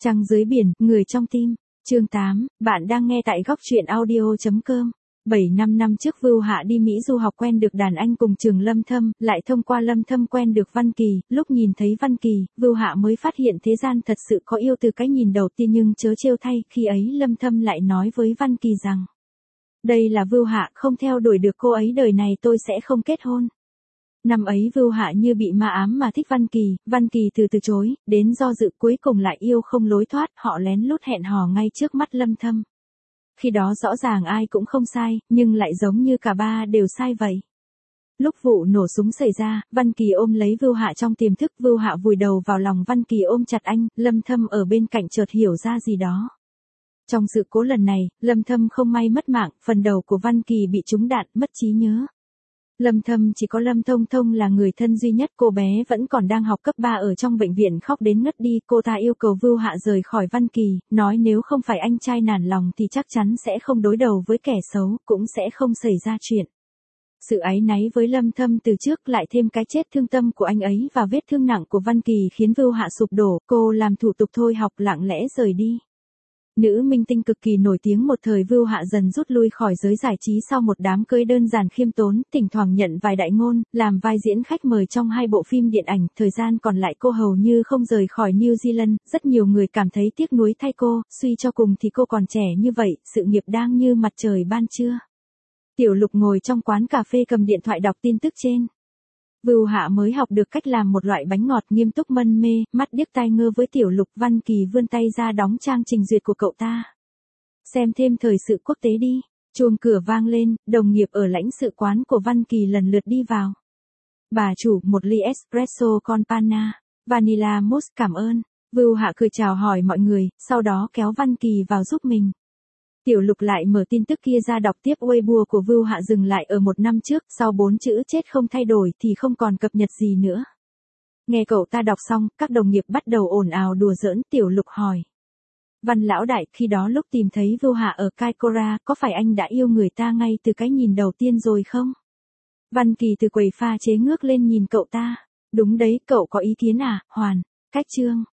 Trăng dưới biển, người trong tim. Chương 8, bạn đang nghe tại góc truyện audio.com. 7-5 năm trước Vưu Hạ đi Mỹ du học quen được đàn anh cùng trường Lâm Thâm, lại thông qua Lâm Thâm quen được Văn Kỳ, lúc nhìn thấy Văn Kỳ, Vưu Hạ mới phát hiện thế gian thật sự có yêu từ cái nhìn đầu tiên nhưng chớ trêu thay, khi ấy Lâm Thâm lại nói với Văn Kỳ rằng, đây là Vưu Hạ, không theo đuổi được cô ấy đời này tôi sẽ không kết hôn. Năm ấy Vưu Hạ như bị ma ám mà thích Văn Kỳ từ chối, đến do dự cuối cùng lại yêu không lối thoát, họ lén lút hẹn hò ngay trước mắt Lâm Thâm. Khi đó rõ ràng ai cũng không sai, nhưng lại giống như cả ba đều sai vậy. Lúc vụ nổ súng xảy ra, Văn Kỳ ôm lấy Vưu Hạ trong tiềm thức, Vưu Hạ vùi đầu vào lòng Văn Kỳ ôm chặt anh, Lâm Thâm ở bên cạnh chợt hiểu ra gì đó. Trong sự cố lần này, Lâm Thâm không may mất mạng, phần đầu của Văn Kỳ bị trúng đạn, mất trí nhớ. Lâm Thâm chỉ có Lâm Thông Thông là người thân duy nhất, cô bé vẫn còn đang học cấp 3 ở trong bệnh viện khóc đến ngất đi, cô ta yêu cầu Vưu Hạ rời khỏi Văn Kỳ, nói nếu không phải anh trai nản lòng thì chắc chắn sẽ không đối đầu với kẻ xấu, cũng sẽ không xảy ra chuyện. Sự áy náy với Lâm Thâm từ trước lại thêm cái chết thương tâm của anh ấy và vết thương nặng của Văn Kỳ khiến Vưu Hạ sụp đổ, cô làm thủ tục thôi học lặng lẽ rời đi. Nữ minh tinh cực kỳ nổi tiếng một thời, Vưu Hạ dần rút lui khỏi giới giải trí sau một đám cưới đơn giản khiêm tốn, thỉnh thoảng nhận vài đại ngôn, làm vai diễn khách mời trong 2 bộ phim điện ảnh, thời gian còn lại cô hầu như không rời khỏi New Zealand, rất nhiều người cảm thấy tiếc nuối thay cô, suy cho cùng thì cô còn trẻ như vậy, sự nghiệp đang như mặt trời ban trưa. Tiểu Lục ngồi trong quán cà phê cầm điện thoại đọc tin tức trên. Vưu Hạ mới học được cách làm một loại bánh ngọt, nghiêm túc mân mê, mắt điếc tai ngơ với Tiểu Lục. Văn Kỳ vươn tay ra đóng trang trình duyệt của cậu ta. Xem thêm thời sự quốc tế đi. Chuông cửa vang lên, đồng nghiệp ở lãnh sự quán của Văn Kỳ lần lượt đi vào. Bà chủ, một ly espresso con panna, vanilla mousse, cảm ơn. Vưu Hạ cười chào hỏi mọi người, sau đó kéo Văn Kỳ vào giúp mình. Tiểu Lục lại mở tin tức kia ra đọc tiếp. Weibo của Vưu Hạ dừng lại ở 1 năm trước, sau 4 chữ chết không thay đổi thì không còn cập nhật gì nữa. Nghe cậu ta đọc xong, các đồng nghiệp bắt đầu ồn ào đùa giỡn. Tiểu Lục hỏi. Văn lão đại, khi đó lúc tìm thấy Vưu Hạ ở Kaikoura, có phải anh đã yêu người ta ngay từ cái nhìn đầu tiên rồi không? Văn Kỳ từ quầy pha chế ngước lên nhìn cậu ta. Đúng đấy, cậu có ý kiến à, Hoàn? Cách chương.